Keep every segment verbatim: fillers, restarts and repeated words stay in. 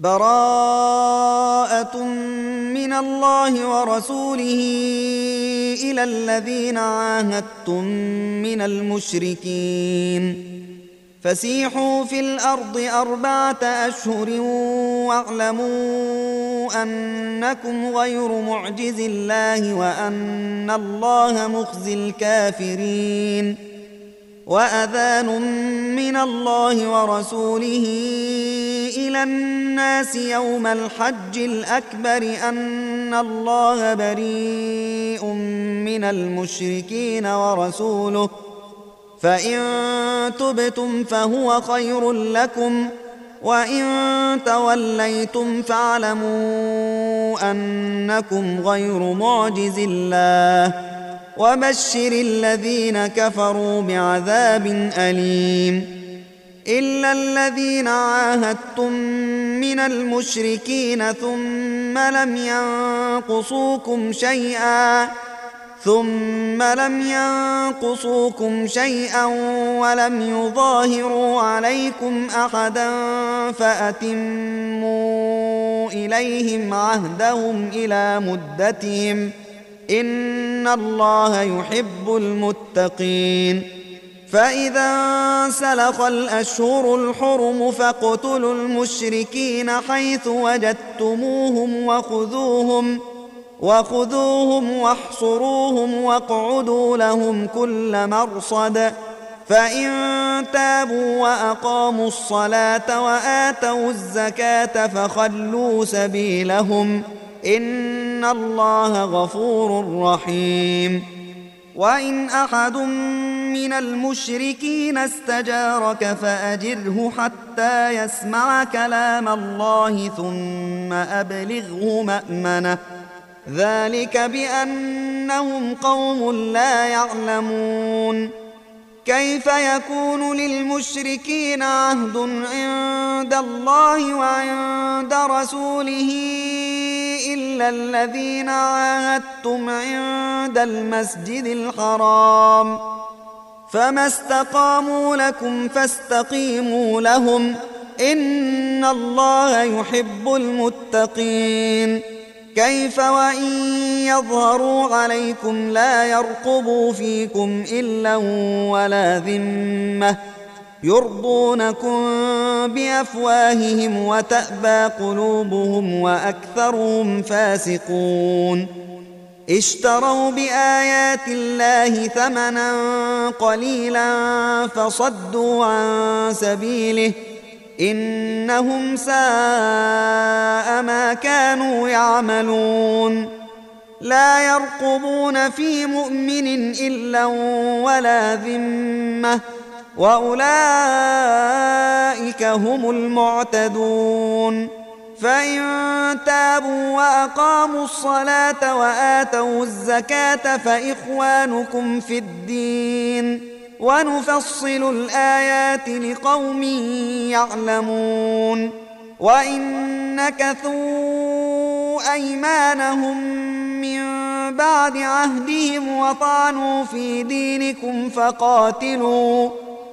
براءة من الله ورسوله إلى الذين عاهدتم من المشركين فسيحوا في الأرض أربعة أشهر واعلموا أنكم غير معجز الله وأن الله مخزي الكافرين وأذان من الله ورسوله إلى الناس يوم الحج الأكبر أن الله بريء من المشركين ورسوله فإن تبتم فهو خير لكم وإن توليتم فاعلموا أنكم غير معجز الله وبشر الذين كفروا بعذاب أليم إلا الذين عاهدتم من المشركين ثم لم ينقصوكم شيئا ثم لم ينقصوكم شيئا ولم يظاهروا عليكم أحدا فأتموا إليهم عهدهم إلى مدتهم إن الله يحب المتقين فإذا انسلخ الأشهر الحرم فاقتلوا المشركين حيث وجدتموهم وخذوهم وخذوهم واحصروهم واقعدوا لهم كل مرصد فإن تابوا وأقاموا الصلاة وآتوا الزكاة فخلوا سبيلهم إن الله غفور رحيم وإن أحد من المشركين استجارك فأجره حتى يسمع كلام الله ثم أبلغه مأمنه ذلك بأنهم قوم لا يعلمون كيف يكون للمشركين عهد عند الله وعند رسوله إلا الذين عاهدتم عند المسجد الحرام فما استقاموا لكم فاستقيموا لهم إن الله يحب المتقين كيف وإن يظهروا عليكم لا يرقبوا فيكم إلا ولا ذمة يرضونكم بأفواههم وتأبى قلوبهم وأكثرهم فاسقون اشتروا بآيات الله ثمنا قليلا فصدوا عن سبيله إنهم ساء ما كانوا يعملون لا يرقبون في مؤمن إلا ولا ذمة وأولئك هم المعتدون فإن تابوا وأقاموا الصلاة وآتوا الزكاة فإخوانكم في الدين ونفصل الآيات لقوم يعلمون وإن نكثوا أيمانهم من بعد عهدهم وطعنوا في دينكم فقاتلوا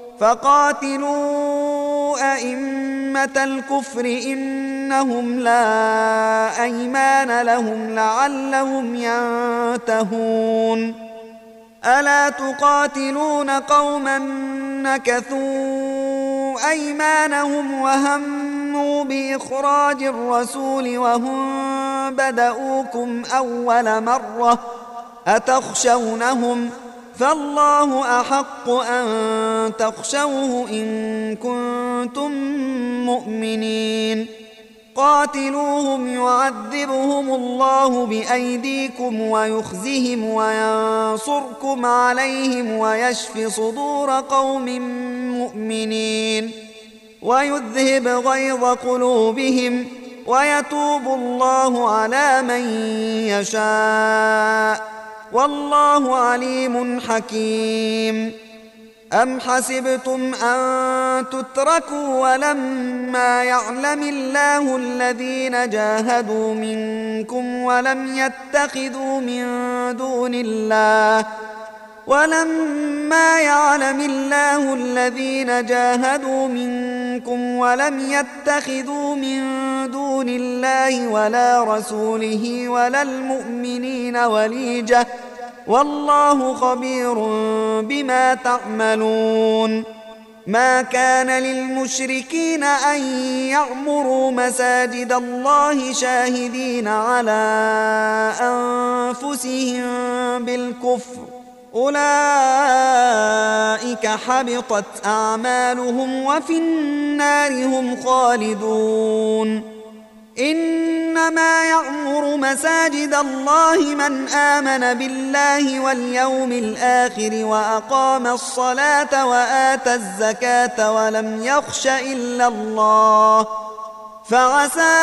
فقاتلوا أئمة الكفر إنهم لا أيمان لهم لعلهم ينتهون ألا تقاتلون قوما نكثوا أيمانهم وهموا بإخراج الرسول وهم بدؤوكم أول مرة أتخشونهم فالله أحق أن تخشوه إن كنتم مؤمنين قاتلوهم يعذبهم الله بأيديكم ويخزهم وينصركم عليهم ويشف صدور قوم مؤمنين ويذهب غيظ قلوبهم ويتوب الله على من يشاء والله عليم حكيم أم حسبتم أن تتركوا ولما يعلم الله الذين جاهدوا منكم ولم يتخذوا من دون الله ولما يعلم الله الذين جاهدوا منكم ولم يتخذوا من دون بالله ولا رسوله ولا المؤمنين وليجة والله خبير بما تعملون. ما كان للمشركين أن يعمروا مساجد الله شاهدين على أنفسهم بالكفر أولئك حبطت أعمالهم وفي النار هم خالدون. إنما يعمر مساجد الله من آمن بالله واليوم الآخر وأقام الصلاة وآتى الزكاة ولم يخش إلا الله فعسى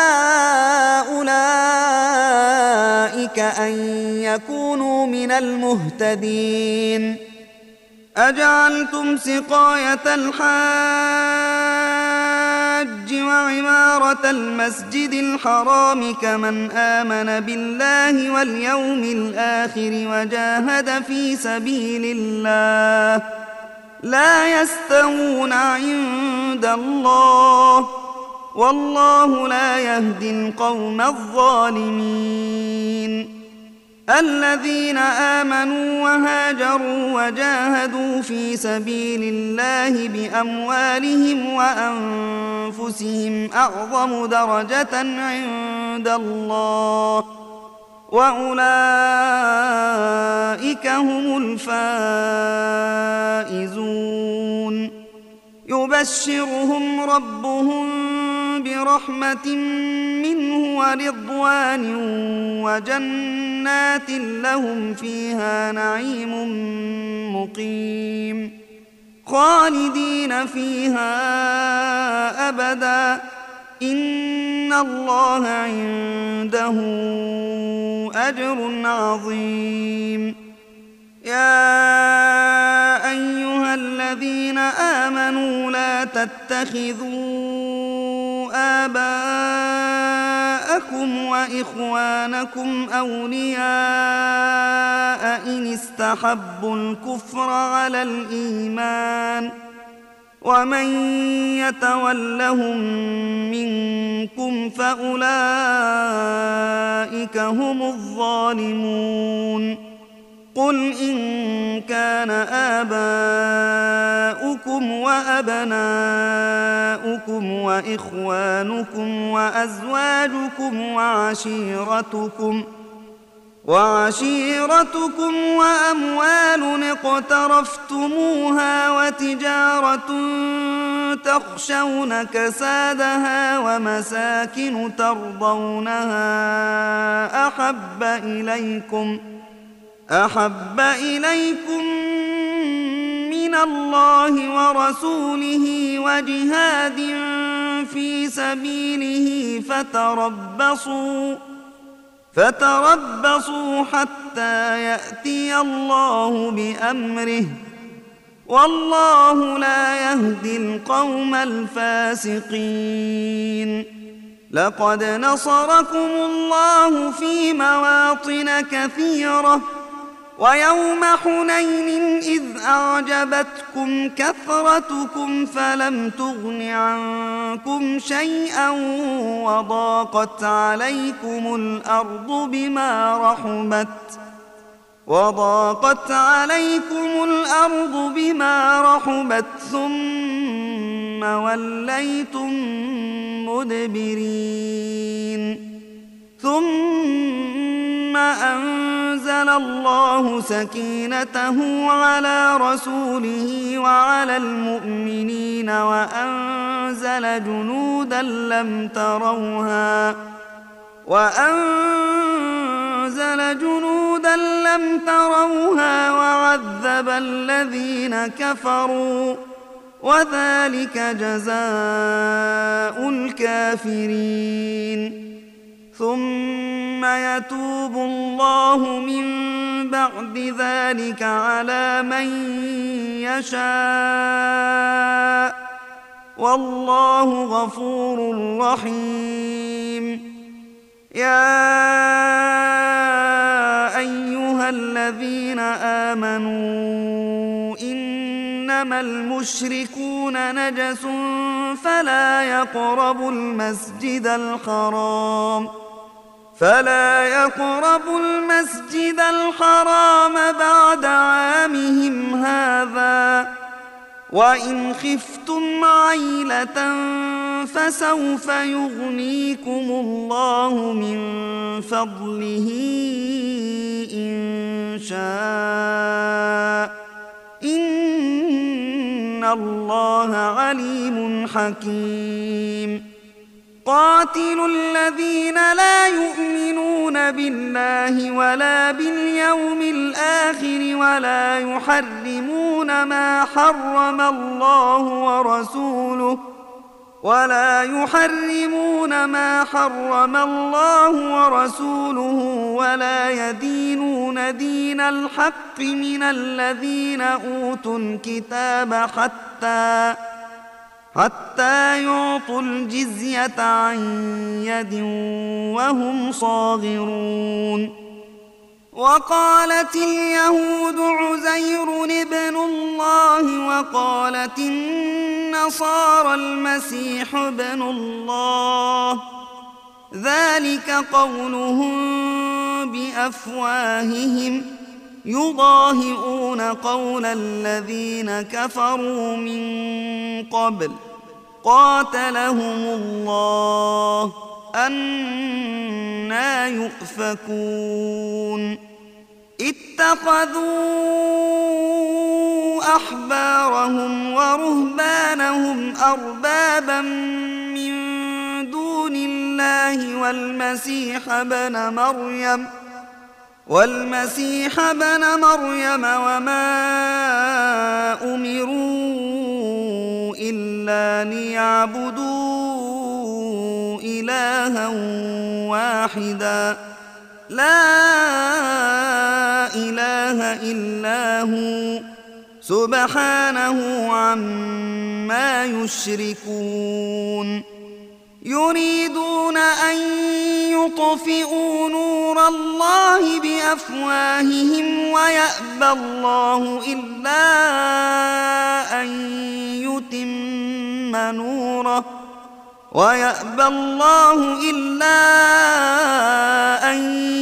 أولئك أن يكونوا من المهتدين. أجعلتم سقاية الحاج وعمارة المسجد الحرام كمن آمن بالله واليوم الآخر وجاهد في سبيل الله لا يستوون عند الله والله لا يهدي القوم الظالمين. الذين آمنوا وهاجروا وجاهدوا في سبيل الله بأموالهم وأنفسهم أعظم درجة عند الله وأولئك هم الفائزون. يبشرهم ربهم برحمة منه ورضوان وجنات لهم فيها نعيم مقيم خالدين فيها أبدا إن الله عنده أجر عظيم. يا أيها الذين آمنوا لا تتخذوا آباءكم وإخوانكم أولياء إن استحبوا الكفر على الإيمان ومن يتولهم منكم فأولئك هم الظالمون. قل إن كان آباؤكم وأبناؤكم وإخوانكم وأزواجكم وعشيرتكم وعشيرتكم وأموال اقترفتموها وتجارة تخشون كسادها ومساكن ترضونها أحب إليكم أحب إليكم من الله ورسوله وجهاد في سبيله فتربصوا فتربصوا حتى يأتي الله بأمره والله لا يهدي القوم الفاسقين. لقد نصركم الله في مواطن كثيرة ويوم حنين إذ أعجبتكم كثرتكم فلم تغن عنكم شيئا وضاقت عليكم الأرض بما رحبت وضاقت عليكم الأرض بما رحبت ثم وليتم مدبرين. ثم أنزل الله سكينته على رسوله وعلى المؤمنين وأنزل جنودا لم تروها وأنزل جنودا لم تروها وعذب الذين كفروا وذلك جزاء الكافرين. ثم يتوب الله من بعد ذلك على من يشاء والله غفور رحيم. يا أيها الذين آمنوا إنما المشركون نجس فلا يقربوا المسجد الحرام فلا يقربوا المسجد الحرام بعد عامهم هذا وإن خفتم عيلة فسوف يغنيكم الله من فضله إن شاء إن الله عليم حكيم قاتلوا الذين لا يؤمنون بالله ولا باليوم الآخر ولا يحرمون ما حرم الله ورسوله ولا يحرمون ما حرم الله ورسوله ولا يدينون دين الحق من الذين أوتوا الكتاب حتى حتى يعطوا الجزية عن يد وهم صاغرون وقالت اليهود عزير ابن الله وقالت النصارى المسيح ابن الله ذلك قولهم بأفواههم يضاهئون قول الذين كفروا من قبل قاتلهم الله أنى يؤفكون اتخذوا أحبارهم ورهبانهم أربابا من دون الله والمسيح ابن مريم والمسيح ابن مريم وما أمروا إلا ليعبدوا إلها واحدا لا إله إلا هو سبحانه عما يشركون يريدون أن يطفئوا نور الله بأفواههم ويأبى الله إلا أن يتم نوره ويأبى الله إلا أن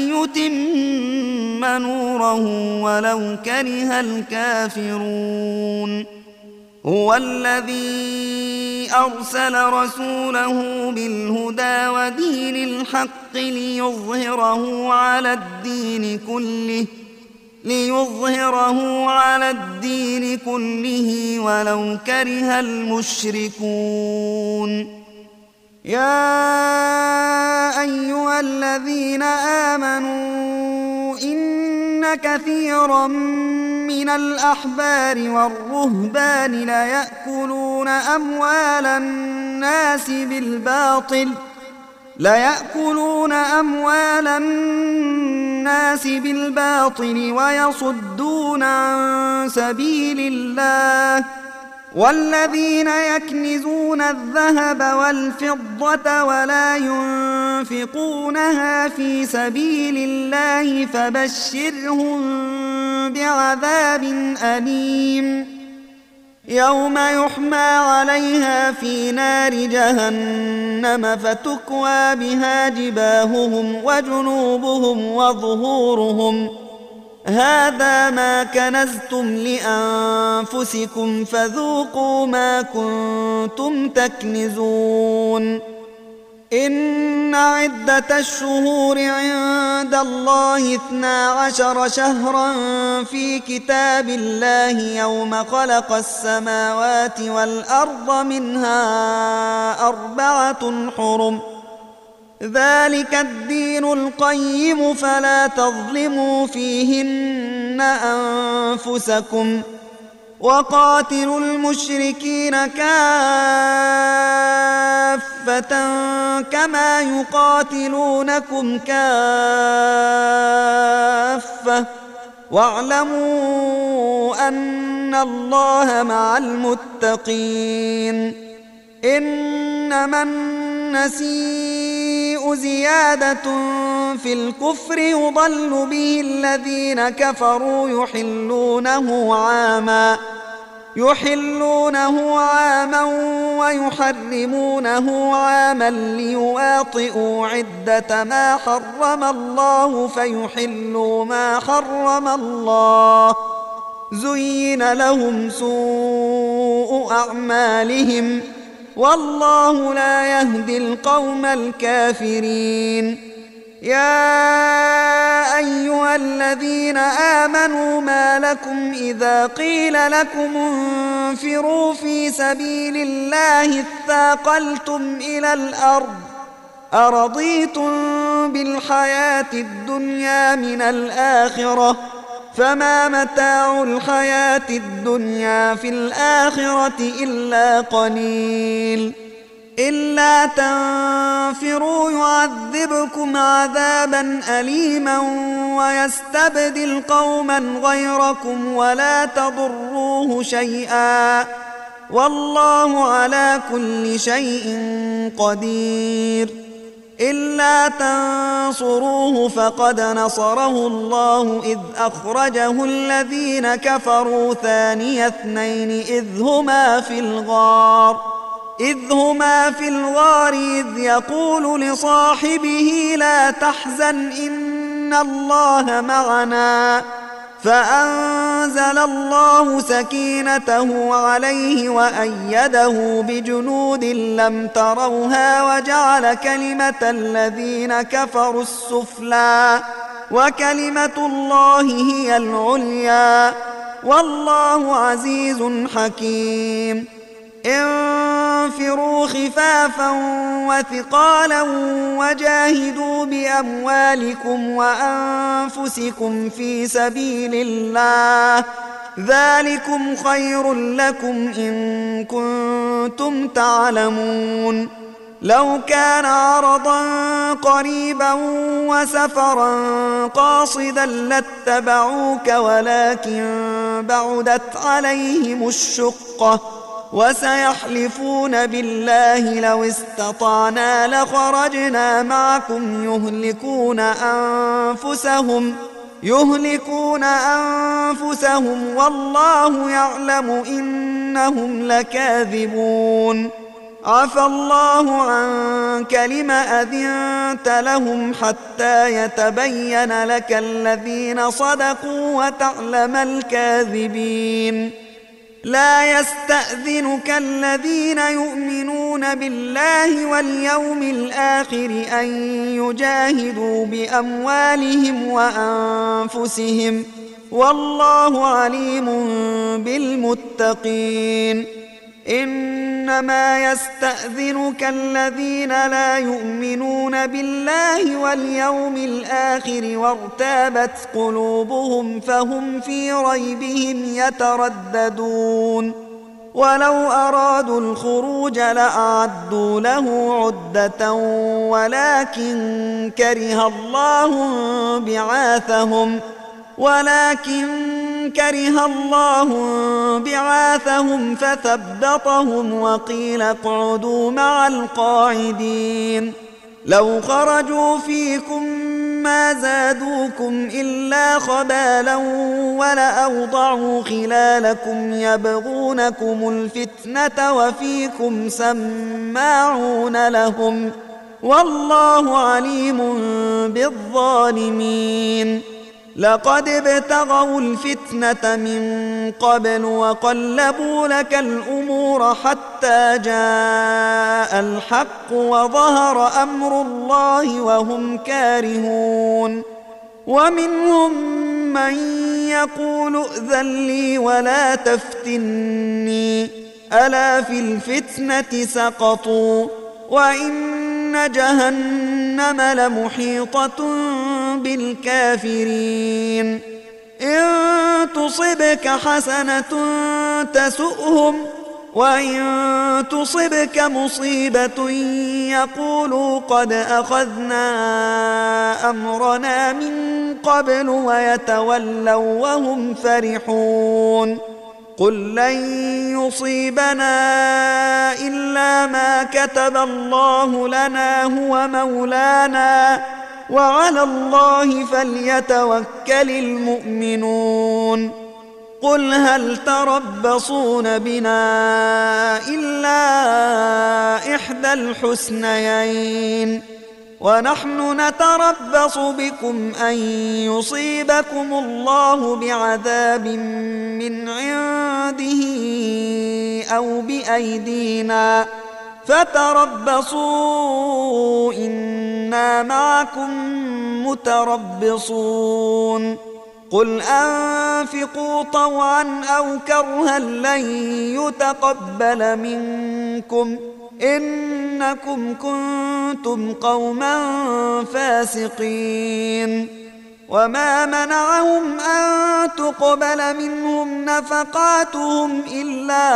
يتم نوره ولو كره الكافرون هو الذي أرسل رسوله بالهدى ودين الحق ليظهره على الدين كله ليظهره على الدين كله ولو كره المشركون يا أيها الذين آمنوا إن كثيرا من الأحبار والرهبان ليأكلون أموال الناس بالباطل ليأكلون أموال الناس بالباطل ويصدون عن سبيل الله والذين يكنزون الذهب والفضة ولا ينفقونها في سبيل الله فبشرهم بعذاب أليم يوم يحمى عليها في نار جهنم فتكوى بها جباههم وجنوبهم وظهورهم هذا ما كنزتم لأنفسكم فذوقوا ما كنتم تكنزون إن عدة الشهور عند الله اثنا عشر شهرا في كتاب الله يوم خلق السماوات والأرض منها أربعة حرم ذلك الدين القيم فلا تظلموا فيهن أنفسكم وقاتلوا المشركين كافة كما يقاتلونكم كافة واعلموا أن الله مع المتقين إنما النسيء زيادة في الكفر يضل به الذين كفروا يحلونه عاما يحلونه عاما ويحرمونه عاما ليواطئوا عدة ما حرم الله فيحلوا ما حرم الله. زين لهم سوء أعمالهم والله لا يهدي القوم الكافرين. يا أيها الذين آمنوا ما لكم إذا قيل لكم انفروا في سبيل الله اثاقلتم إلى الأرض أرضيتم بالحياة الدنيا من الآخرة فما متاع الحياة الدنيا في الآخرة إلا قليل. إلا تنفروا يعذبكم عذابا أليما ويستبدل قوما غيركم ولا تضروه شيئا والله على كل شيء قدير. إلا تنصروه فقد نصره الله إذ أخرجه الذين كفروا ثاني اثنين إذ هما في الغار إذ هما في الغار إذ يقول لصاحبه لا تحزن إن الله معنا فأنزل الله سكينته عليه وأيده بجنود لم تروها وجعل كلمة الذين كفروا السفلى وكلمة الله هي العليا والله عزيز حكيم. انفروا خفافا وثقالا وجاهدوا بأموالكم وأنفسكم في سبيل الله ذلكم خير لكم إن كنتم تعلمون. لو كان عرضا قريبا وسفرا قاصدا لاتبعوك ولكن بعدت عليهم الشقة وسيحلفون بالله لو استطعنا لخرجنا معكم يهلكون أنفسهم يهلكون أنفسهم والله يعلم إنهم لكاذبون. عفى الله عنك لم أذنت لهم حتى يتبين لك الذين صدقوا وتعلم الكاذبين. لا يستأذنك الذين يؤمنون بالله واليوم الآخر أن يجاهدوا بأموالهم وأنفسهم والله عليم بالمتقين. إنما يستأذنك الذين لا يؤمنون بالله واليوم الآخر وارتابت قلوبهم فهم في ريبهم يترددون. ولو أرادوا الخروج لأعدوا له عدة ولكن كره الله بعاثهم ولكن كره الله بعاثهم فثبطهم وقيل اقعدوا مع القاعدين. لو خرجوا فيكم ما زادوكم إلا خبالا ولأوضعوا خلالكم يبغونكم الفتنة وفيكم سماعون لهم والله عليم بالظالمين. لقد ابتغوا الفتنة من قبل وقلبوا لك الأمور حتى جاء الحق وظهر أمر الله وهم كارهون. ومنهم من يقول ائذن لي ولا تفتني ألا في الفتنة سقطوا وإن جهنم لمحيطة بالكافرين. إن تصبك حسنة تسؤهم وإن تصبك مصيبة يقولوا قد أخذنا أمرنا من قبل ويتولوا وهم فرحون. قل لن يصيبنا إلا ما كتب الله لنا هو مولانا وعلى الله فليتوكل المؤمنون. قل هل تربصون بنا إلا إحدى الحسنيين ونحن نتربص بكم أن يصيبكم الله بعذاب من عنده أو بأيدينا فتربصوا إنا معكم متربصون قل أنفقوا طوعا أو كرها لن يتقبل منكم إنكم كنتم قوما فاسقين وما منعهم أن تقبل منهم نفقاتهم إلا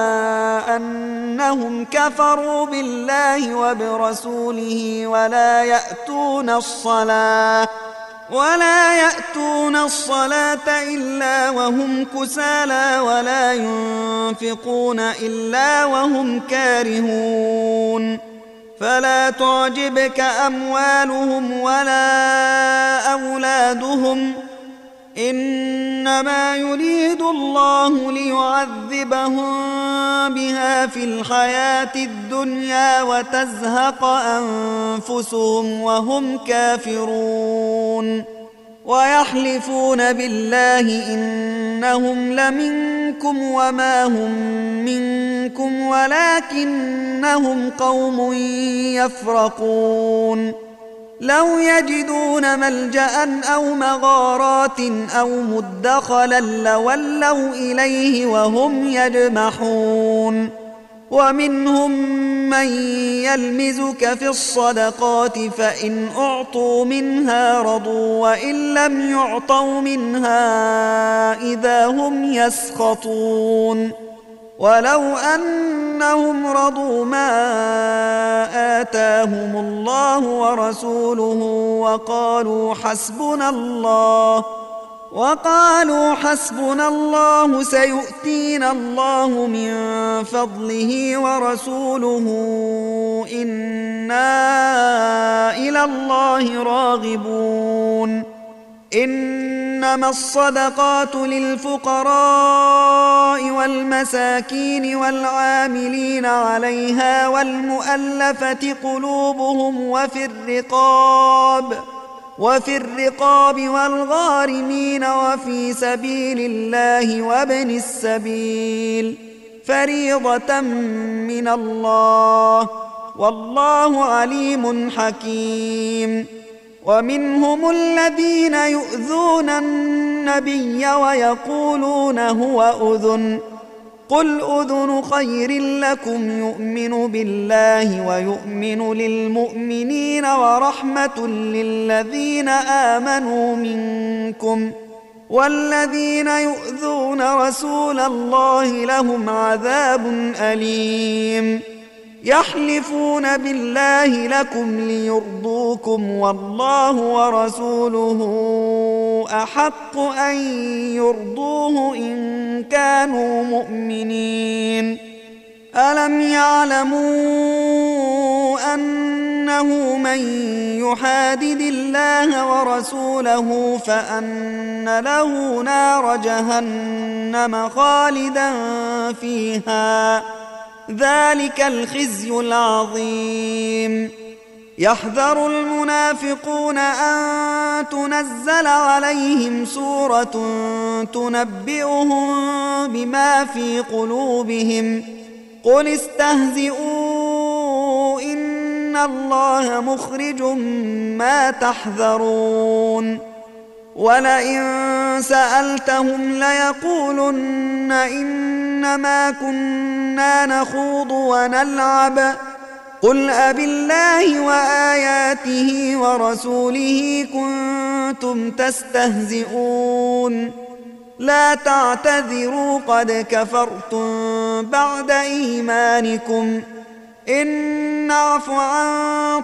أنهم كفروا بالله وبرسوله ولا يأتون الصلاة ولا يأتون الصلاة إلا وهم كسالى ولا ينفقون إلا وهم كارهون فلا تعجبك أموالهم ولا أولادهم إنما يريد الله ليعذبهم بها في الحياة الدنيا وتزهق أنفسهم وهم كافرون ويحلفون بالله إنهم لمنكم وما هم منكم ولكنهم قوم يفرقون لو يجدون ملجأ أو مغارات أو مدخلا لولوا إليه وهم يجمحون ومنهم من يلمزك في الصدقات فإن أعطوا منها رضوا وإن لم يعطوا منها إذا هم يسخطون ولو أنهم رضوا ما آتاهم الله ورسوله وقالوا حسبنا الله وقالوا حسبنا الله سيؤتينا الله من فضله ورسوله إنا إلى الله راغبون إنما الصدقات للفقراء والمساكين والعاملين عليها والمؤلفة قلوبهم وفي الرقاب وفي الرقاب والغارمين وفي سبيل الله وابن السبيل فريضة من الله والله عليم حكيم ومنهم الذين يؤذون النبي ويقولون هو أذن قل أذن خير لكم يؤمن بالله ويؤمن للمؤمنين ورحمة للذين آمنوا منكم والذين يؤذون رسول الله لهم عذاب أليم يحلفون بالله لكم ليرضوكم والله ورسوله أحق أن يرضوه إن كانوا مؤمنين ألم يعلموا أنه من يحادد الله ورسوله فأن له نار جهنم خالدا فيها ذلك الخزي العظيم يحذر المنافقون أن تنزل عليهم سورة تنبئهم بما في قلوبهم قل استهزئوا إن الله مخرج ما تحذرون ولئن سألتهم ليقولن إنما كنا نخوض ونلعب قل أبالله وآياته ورسوله كنتم تستهزئون لا تعتذروا قد كفرتم بعد إيمانكم إن نعف عن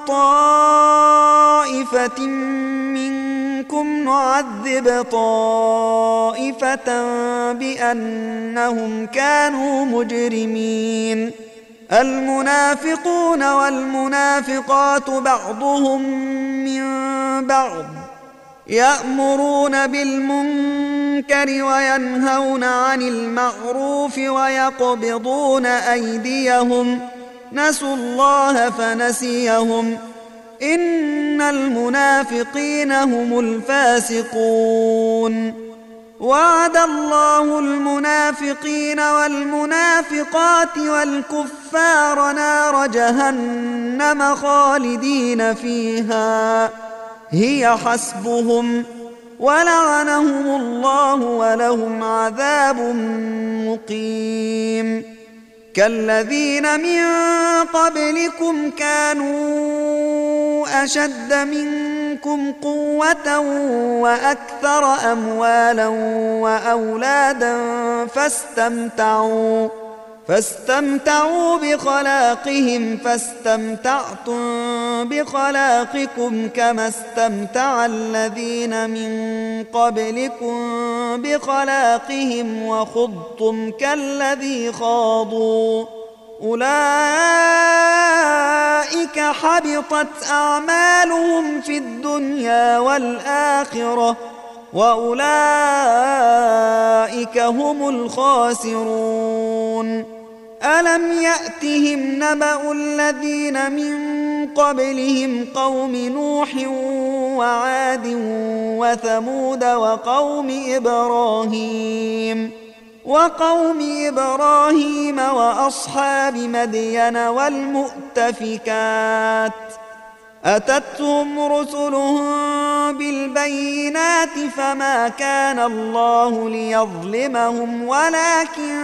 طائفة منكم نعذب طائفة بأنهم كانوا مجرمين المنافقون والمنافقات بعضهم من بعض يأمرون بالمنكر وينهون عن المعروف ويقبضون أيديهم نسوا الله فنسيهم إن المنافقين هم الفاسقون وعد الله المنافقين والمنافقات والكفار نار جهنم خالدين فيها هي حسبهم ولعنهم الله ولهم عذاب مقيم كالذين من قبلكم كانوا أشد منكم قوة وأكثر أموالا وأولادا فاستمتعوا فاستمتعوا بخلاقهم فاستمتعتم بخلاقكم كما استمتع الذين من قبلكم بخلاقهم وخضتم كالذي خاضوا أولئك حبطت أعمالهم في الدنيا والآخرة وأولئك هم الخاسرون ألم يأتهم نبأ الذين من قبلهم قوم نوح وعاد وثمود وقوم إبراهيم وقوم إبراهيم وأصحاب مدين والمؤتفكات أتتهم رسلهم بالبينات فما كان الله ليظلمهم ولكن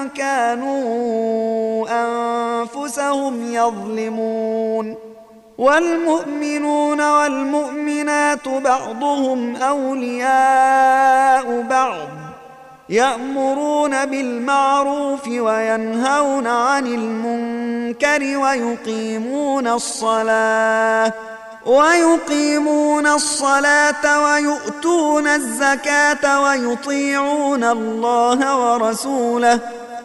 كانوا أنفسهم يظلمون والمؤمنون والمؤمنات بعضهم أولياء بعض يأمرون بالمعروف وينهون عن المنكر ويقيمون الصلاة ويقيمون الصلاة ويؤتون الزكاة ويطيعون الله ورسوله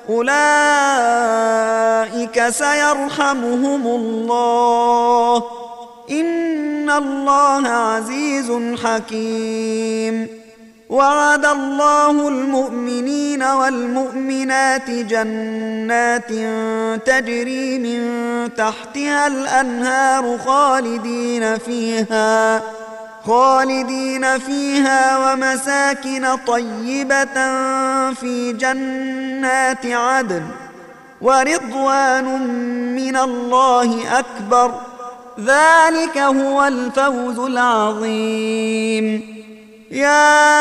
أولئك سيرحمهم الله إن الله عزيز حكيم وعد الله المؤمنين والمؤمنات جنات تجري من تحتها الأنهار خالدين فيها خالدين فيها ومساكن طيبة في جنات عدن ورضوان من الله أكبر ذلك هو الفوز العظيم يا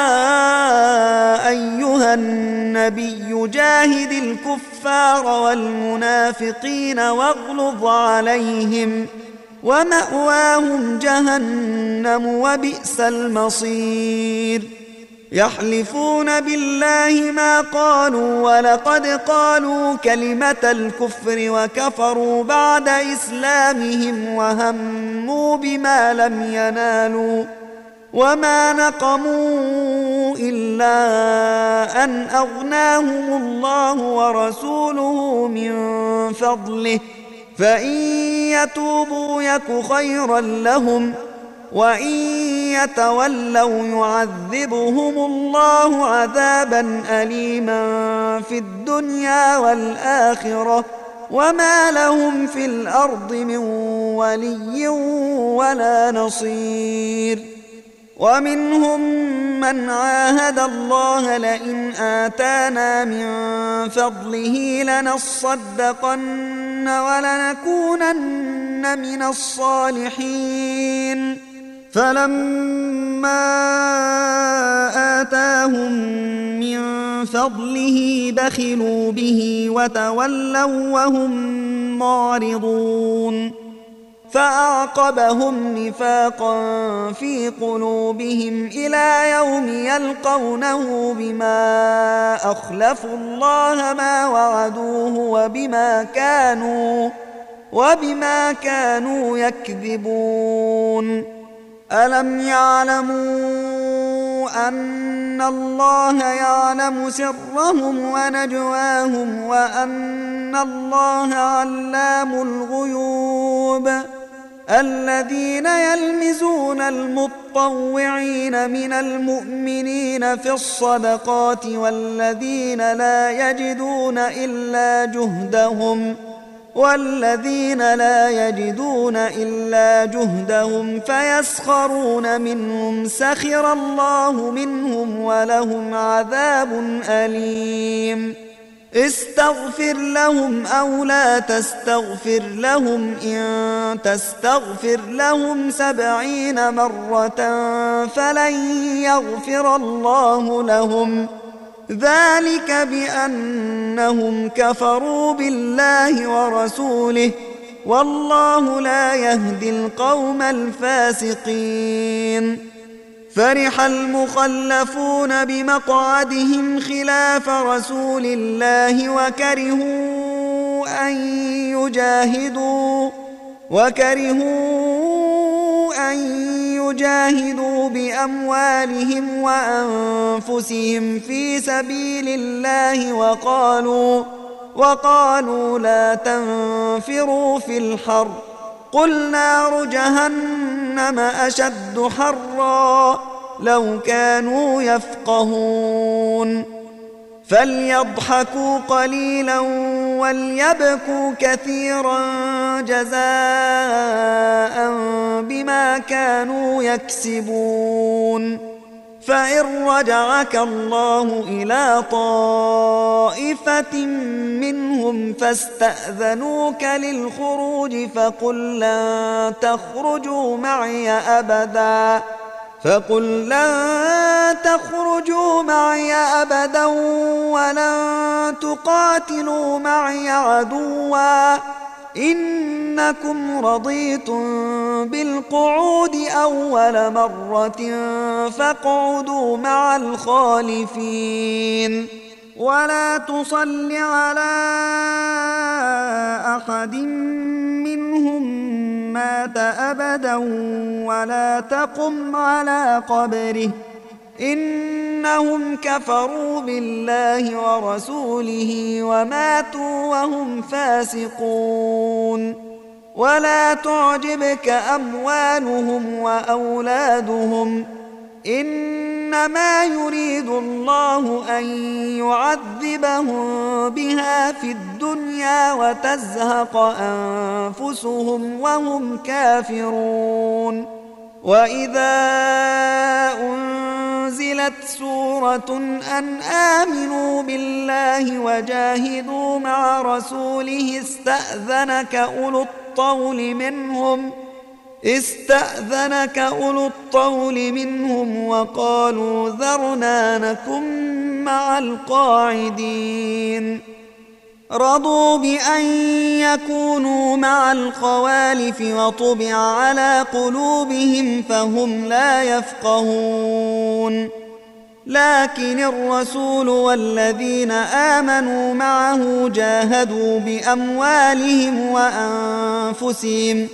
أيها النبي جاهد الكفار والمنافقين واغلظ عليهم ومأواهم جهنم وبئس المصير يحلفون بالله ما قالوا ولقد قالوا كلمة الكفر وكفروا بعد إسلامهم وهموا بما لم ينالوا وما نقموا إلا أن أغناهم الله ورسوله من فضله فإن يتوبوا يك خيرا لهم وإن يتولوا يعذبهم الله عذابا أليما في الدنيا والآخرة وما لهم في الأرض من ولي ولا نصير ومنهم من عاهد الله لئن آتانا من فضله لنصدقن ولنكونن من الصالحين فلما آتاهم من فضله بخلوا به وتولوا وهم معرضون فأعقبهم نفاقا في قلوبهم إلى يوم يلقونه بما أخلفوا الله ما وعدوه وبما كانوا وبما كانوا يكذبون ألم يعلموا أن الله يعلم سرهم ونجواهم وأن الله علام الغيوب الذين يلمزون المطوعين من المؤمنين في الصدقات والذين لا يجدون إلا جهدهم والذين لا يجدون إلا جهدهم فيسخرون منهم سخر الله منهم ولهم عذاب أليم استغفر لهم أو لا تستغفر لهم إن تستغفر لهم سبعين مرة فلن يغفر الله لهم ذلك بأنهم كفروا بالله ورسوله والله لا يهدي القوم الفاسقين فرح المخلفون بمقعدهم خلاف رسول الله وكرهوا أن يجاهدوا وكرهوا أن يجاهدوا بأموالهم وأنفسهم في سبيل الله وقالوا وقالوا لا تنفروا في الحر قل نار جهنم أشد حرا لو كانوا يفقهون فليضحكوا قليلا وليبكوا كثيرا جزاء بما كانوا يكسبون فإن رجعك الله إلى طائفة منهم فاستأذنوك للخروج فقل لن تخرجوا معي أبدا فقل لن تخرجوا معي أبدا ولن تقاتلوا معي عدوا إنكم رضيتم بالقعود أول مرة فاقعدوا مع الخالفين ولا تصل على أحد منهم مات أبدا ولا تقم على قبره إنهم كفروا بالله ورسوله وماتوا وهم فاسقون ولا تعجبك أموالهم وأولادهم إنما يريد الله أن يعذبهم بها في الدنيا وتزهق أنفسهم وهم كافرون وإذا أنزلت سورة أن آمنوا بالله وجاهدوا مع رسوله استأذنك أولو الطول منهم استأذنك أولو الطول منهم وقالوا ذرنا نكن مع القاعدين رضوا بأن يكونوا مع الخوالف وطبع على قلوبهم فهم لا يفقهون لكن الرسول والذين آمنوا معه جاهدوا بأموالهم وأنفسهم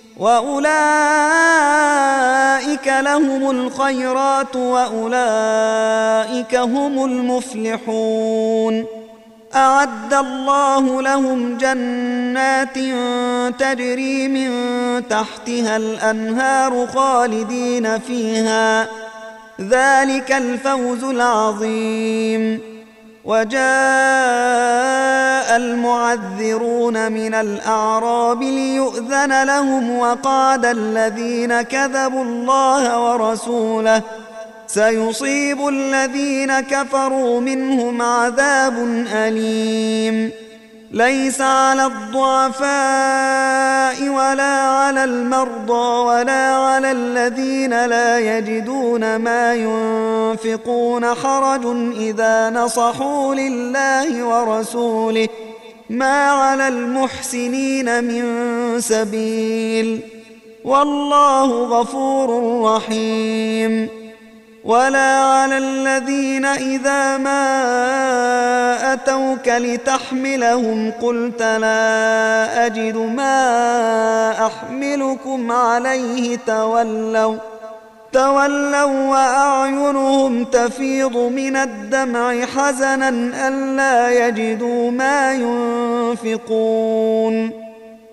وأولئك لهم الخيرات وأولئك هم المفلحون أعد الله لهم جنات تجري من تحتها الأنهار خالدين فيها ذلك الفوز العظيم وجاء المعذرون من الأعراب ليؤذن لهم وقعد الذين كذبوا الله ورسوله سيصيب الذين كفروا منهم عذاب أليم ليس على الضعفاء ولا على المرضى ولا على الذين لا يجدون ما ينفقون حرج إذا نصحوا لله ورسوله ما على المحسنين من سبيل والله غفور رحيم ولا على الذين إذا ما أتوك لتحملهم قلت لا أجد ما أحملكم عليه تولوا تولوا وأعينهم تفيض من الدمع حزنا ألا يجدوا ما ينفقون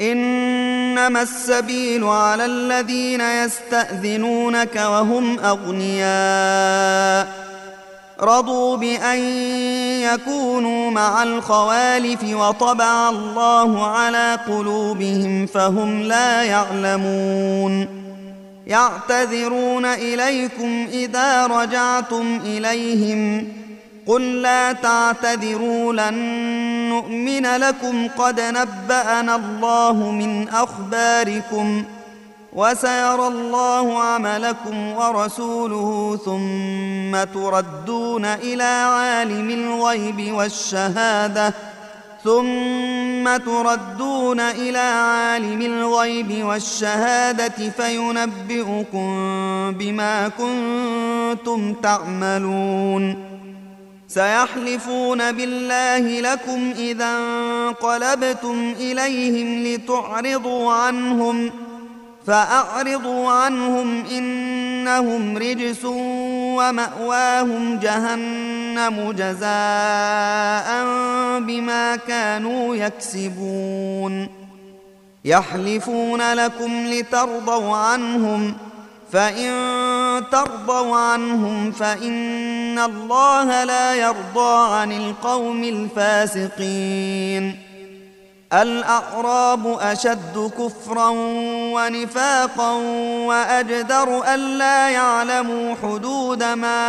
إنما السبيل على الذين يستأذنونك وهم أغنياء رضوا بأن يكونوا مع الخوالف وطبع الله على قلوبهم فهم لا يعلمون يعتذرون إليكم إذا رجعتم إليهم قل لا تعتذروا لن نؤمن لكم قد نبأنا الله من أخباركم وسيرى الله عملكم ورسوله ثم تردون إلى عالم الغيب والشهادة ثم تردون إلى عالم الغيب والشهادة فينبئكم بما كنتم تعملون سيحلفون بالله لكم إذا انقلبتم إليهم لتعرضوا عنهم فأعرضوا عنهم إنهم رجس ومأواهم جهنم جزاء بما كانوا يكسبون يحلفون لكم لترضوا عنهم فإن ترضوا عنهم فإن الله لا يرضى عن القوم الفاسقين الأعراب أشد كفرا ونفاقا وأجدر ألا يعلموا حدود ما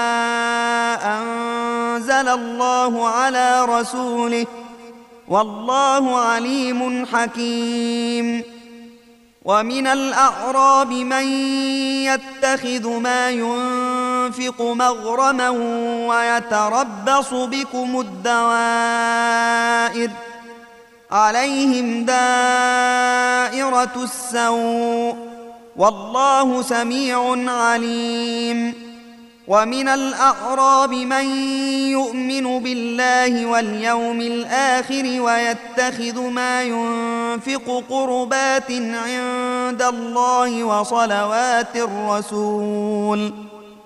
أنزل الله على رسوله والله عليم حكيم ومن الأعراب من يتخذ ما ينفق مغرما ويتربص بكم الدوائر عليهم دائرة السوء والله سميع عليم ومن الأعراب من يؤمن بالله واليوم الآخر ويتخذ ما ينفق قربات عند الله وصلوات الرسول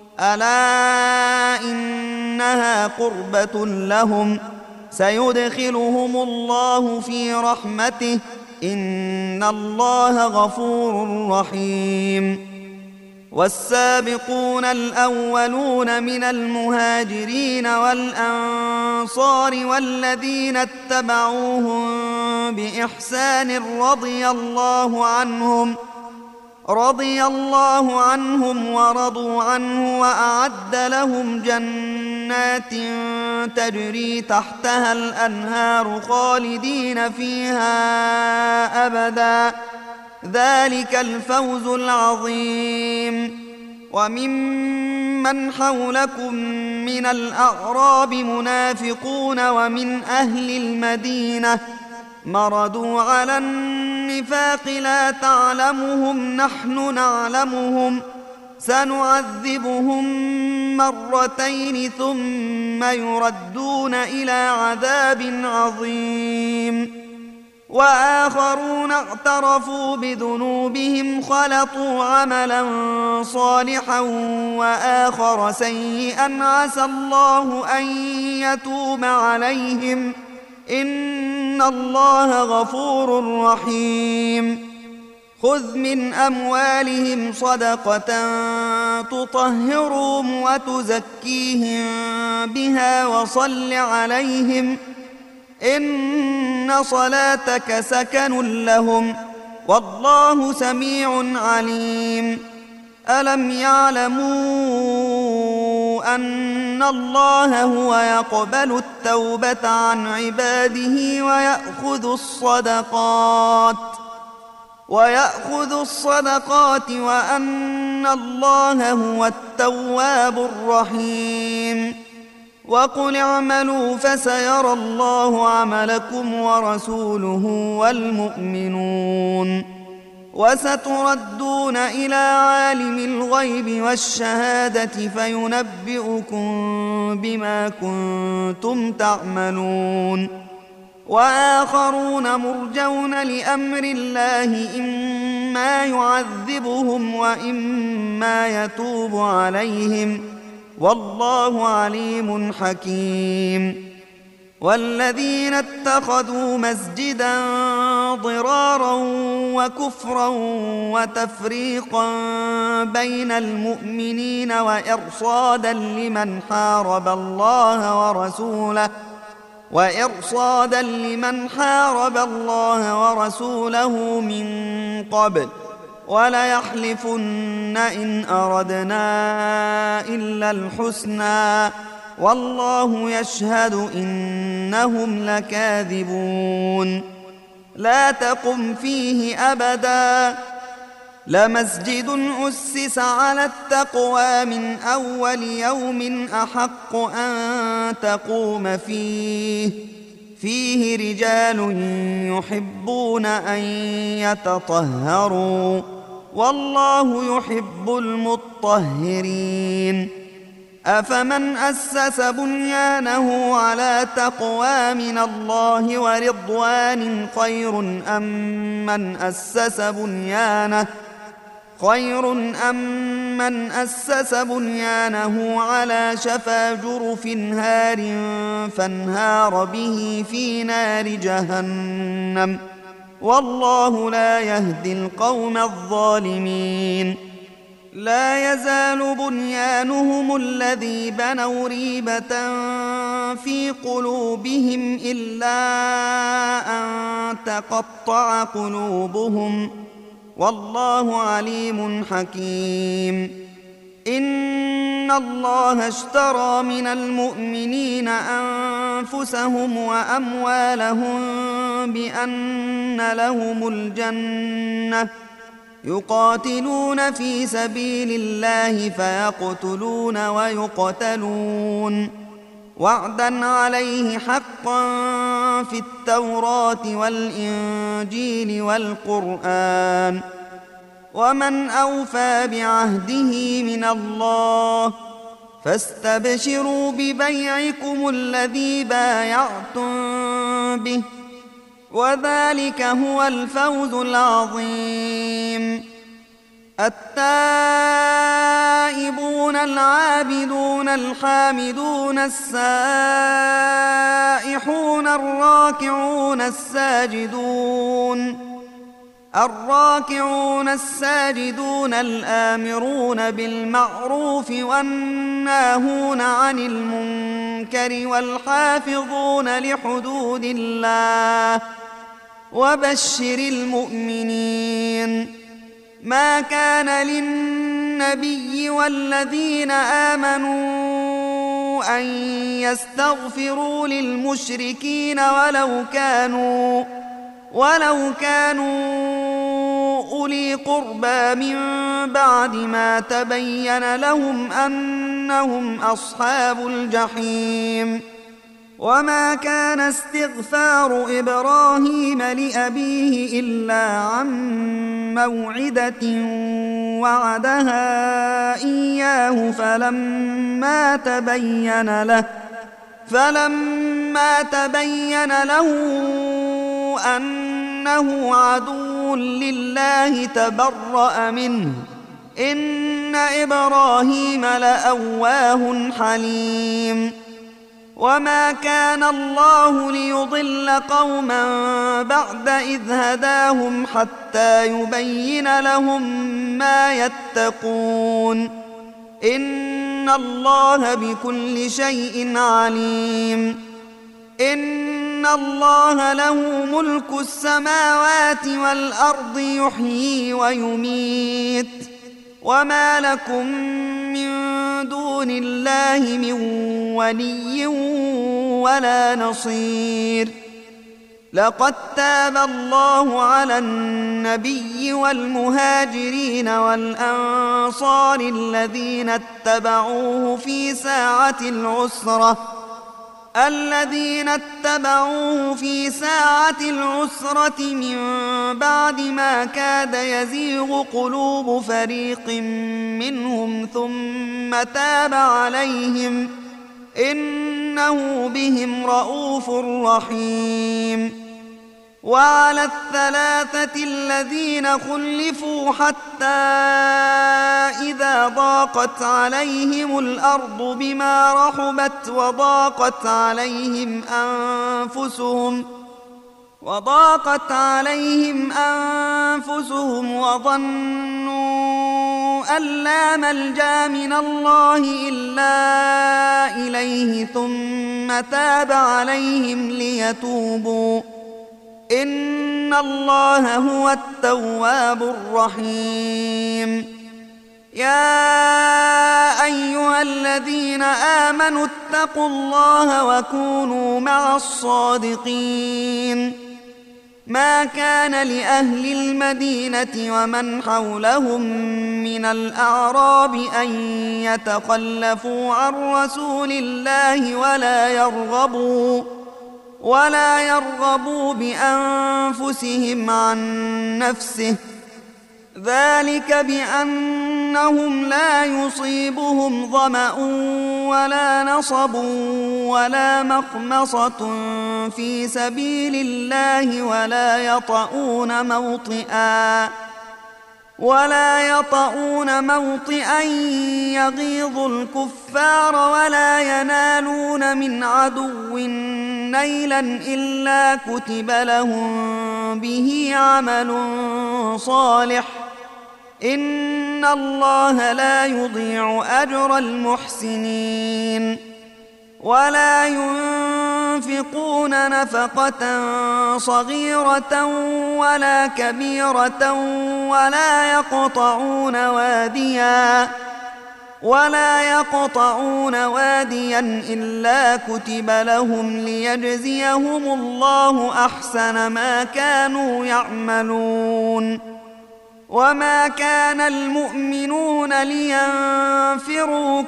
ألا إنها قربة لهم سيدخلهم الله في رحمته إن الله غفور رحيم والسابقون الأولون من المهاجرين والأنصار والذين اتبعوهم بإحسان رضي الله عنهم رضي الله عنهم ورضوا عنه وأعد لهم جنات تجري تحتها الأنهار خالدين فيها أبدا ذلك الفوز العظيم وممن حولكم من الأعراب منافقون ومن أهل المدينة مردوا على النفاق لا تعلمهم نحن نعلمهم سنعذبهم مرتين ثم يردون إلى عذاب عظيم وآخرون اعترفوا بذنوبهم خلطوا عملا صالحا وآخر سيئا عسى الله أن يتوب عليهم إن الله غفور رحيم خذ من أموالهم صدقة تطهرهم وتزكيهم بها وصل عليهم إن صلاتك سكن لهم والله سميع عليم ألم يعلموا أن الله هو يقبل التوبة عن عباده ويأخذ الصدقات ويأخذ الصدقات وأن الله هو التواب الرحيم وقل اعملوا فسيرى الله عملكم ورسوله والمؤمنون وستردون إلى عالم الغيب والشهادة فينبئكم بما كنتم تعملون وآخرون مرجون لأمر الله إما يعذبهم وإما يتوب عليهم والله عليم حكيم والذين اتخذوا مسجدا ضرارا وكفرا وتفريقا بين المؤمنين وإرصادا لمن حارب الله ورسوله وإرصادا لمن حارب الله ورسوله من قبل وليحلفن إن أردنا إلا الحسنى والله يشهد إنهم لكاذبون لا تقم فيه أبدا لمسجد أسس على التقوى من أول يوم أحق أن تقوم فيه فيه رجال يحبون أن يتطهروا والله يحب المطهرين أفمن أسس بنيانه على تقوى من الله ورضوان خير أم من أسس بنيانه خير أم من أسس بنيانه على شفا جرف هار فانهار به في نار جهنم والله لا يهدي القوم الظالمين لا يزال بنيانهم الذي بنوا ريبة في قلوبهم إلا أن تقطع قلوبهم والله عليم حكيم إن الله اشترى من المؤمنين أنفسهم وأموالهم بأن لهم الجنة يقاتلون في سبيل الله فيقتلون ويقتلون وعدا عليه حقا في التوراة والإنجيل والقرآن ومن أوفى بعهده من الله فاستبشروا ببيعكم الذي بايعتم به وذلك هو الفوز العظيم التائبون العابدون الحامدون السائحون الراكعون الساجدون الراكعون الساجدون الآمرون بالمعروف والناهون عن المنكر والحافظون لحدود الله وبشر المؤمنين ما كان للنبي والذين آمنوا أن يستغفروا للمشركين ولو كانوا ولو كانوا أولي قربى من بعد ما تبين لهم أنهم أصحاب الجحيم وما كان استغفار إبراهيم لأبيه إلا عن موعدة وعدها إياه فلما تبين له فلما تبين له أنه عدو لله تبرأ منه إن إبراهيم لأواه حليم وما كان الله ليضل قوما بعد إذ هداهم حتى يبين لهم ما يتقون إن الله بكل شيء عليم إن الله له ملك السماوات والأرض يحيي ويميت وما لكم من دون الله من ولي ولا نصير لقد تاب الله على النبي والمهاجرين والأنصار الذين اتبعوه في ساعة العسرة الذين اتبعوه في ساعة العسرة من بعد ما كاد يزيغ قلوب فريق منهم ثم تاب عليهم إنه بهم رءوف رحيم وعلى الثلاثة الذين خلفوا حتى إذا ضاقوا وضاقت عليهم الأرض بما رحبت وضاقت عليهم أنفسهم وضاقت عليهم أنفسهم وظنوا أن لا ملجأ من الله إلا إليه ثم تاب عليهم ليتوبوا إن الله هو التواب الرحيم. يا أيها الذين آمنوا اتقوا الله وكونوا مع الصادقين. ما كان لأهل المدينة ومن حولهم من الأعراب أن يتخلفوا عن رسول الله ولا يرغبوا ولا يرغبوا بأنفسهم عن نفسه، ذلك بأنهم لا يصيبهم ظمأ ولا نصب ولا مخمصة في سبيل الله ولا يطؤون موطئا ولا يطؤون موطئا يغيظ الكفار ولا ينالون من عدو نيلا إلا كتب لهم به عمل صالح إن الله لا يضيع أجر المحسنين. ولا ينفقون نفقة صغيرة ولا كبيرة ولا يقطعون واديا ولا يقطعون واديا إلا كتب لهم ليجزيهم الله أحسن ما كانوا يعملون. وما كان المؤمنون لينفروا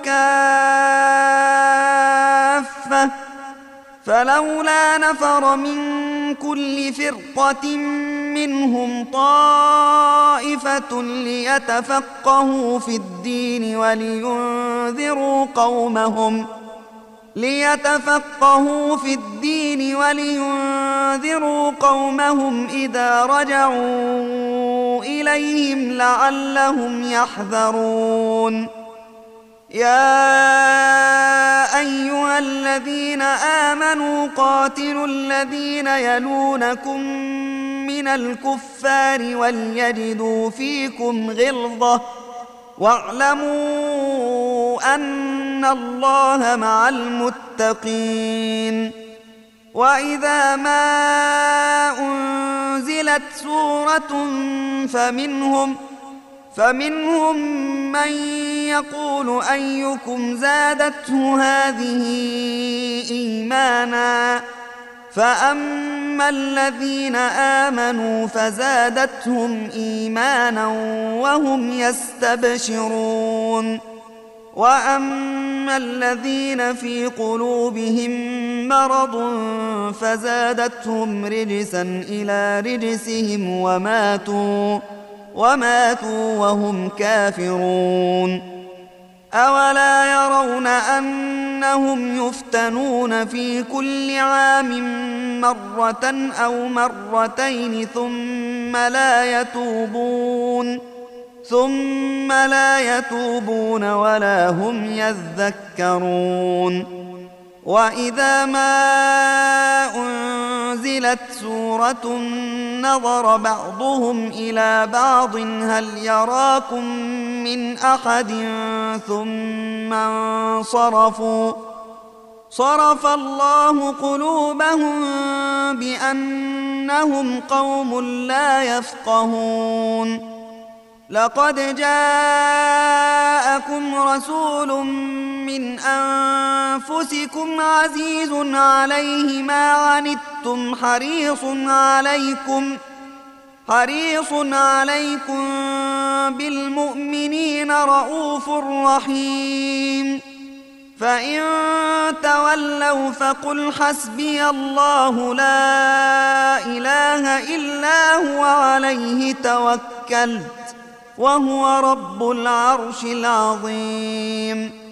كافة فلولا نفر من كل فرقة منهم طائفة ليتفقهوا في الدين ولينذروا قومهم ليتفقهوا في الدين ولينذروا قومهم إذا رجعوا إليهم لعلهم يحذرون. يا أيها الذين آمنوا قاتلوا الذين يلونكم من الكفار وليجدوا فيكم غلظة واعلموا أن الله مع المتقين. وإذا ما أنزلت سورة فمنهم فمنهم من يقول أيكم زادته هذه إيمانا فأما الذين آمنوا فزادتهم إيمانا وهم يستبشرون وأما الذين في قلوبهم مرض فزادتهم رجسا إلى رجسهم وماتوا وماتوا وهم كافرون. أولا يرون أنهم يفتنون في كل عام مرة أو مرتين ثم لا يتوبون ثم لا يتوبون ولا هم يذكرون. وإذا ما أنزلت سورة نظر بعضهم إلى بعض هل يراكم من أحد ثم انصرفوا صرف الله قلوبهم بأنهم قوم لا يفقهون. لقد جاءكم رسول من أنفسكم عزيز عليه ما عنتم حريص عليكم حريص عليكم بالمؤمنين رؤوف رحيم. فإن تولوا فقل حسبي الله لا إله إلا هو عليه توكلت وهو رب العرش العظيم.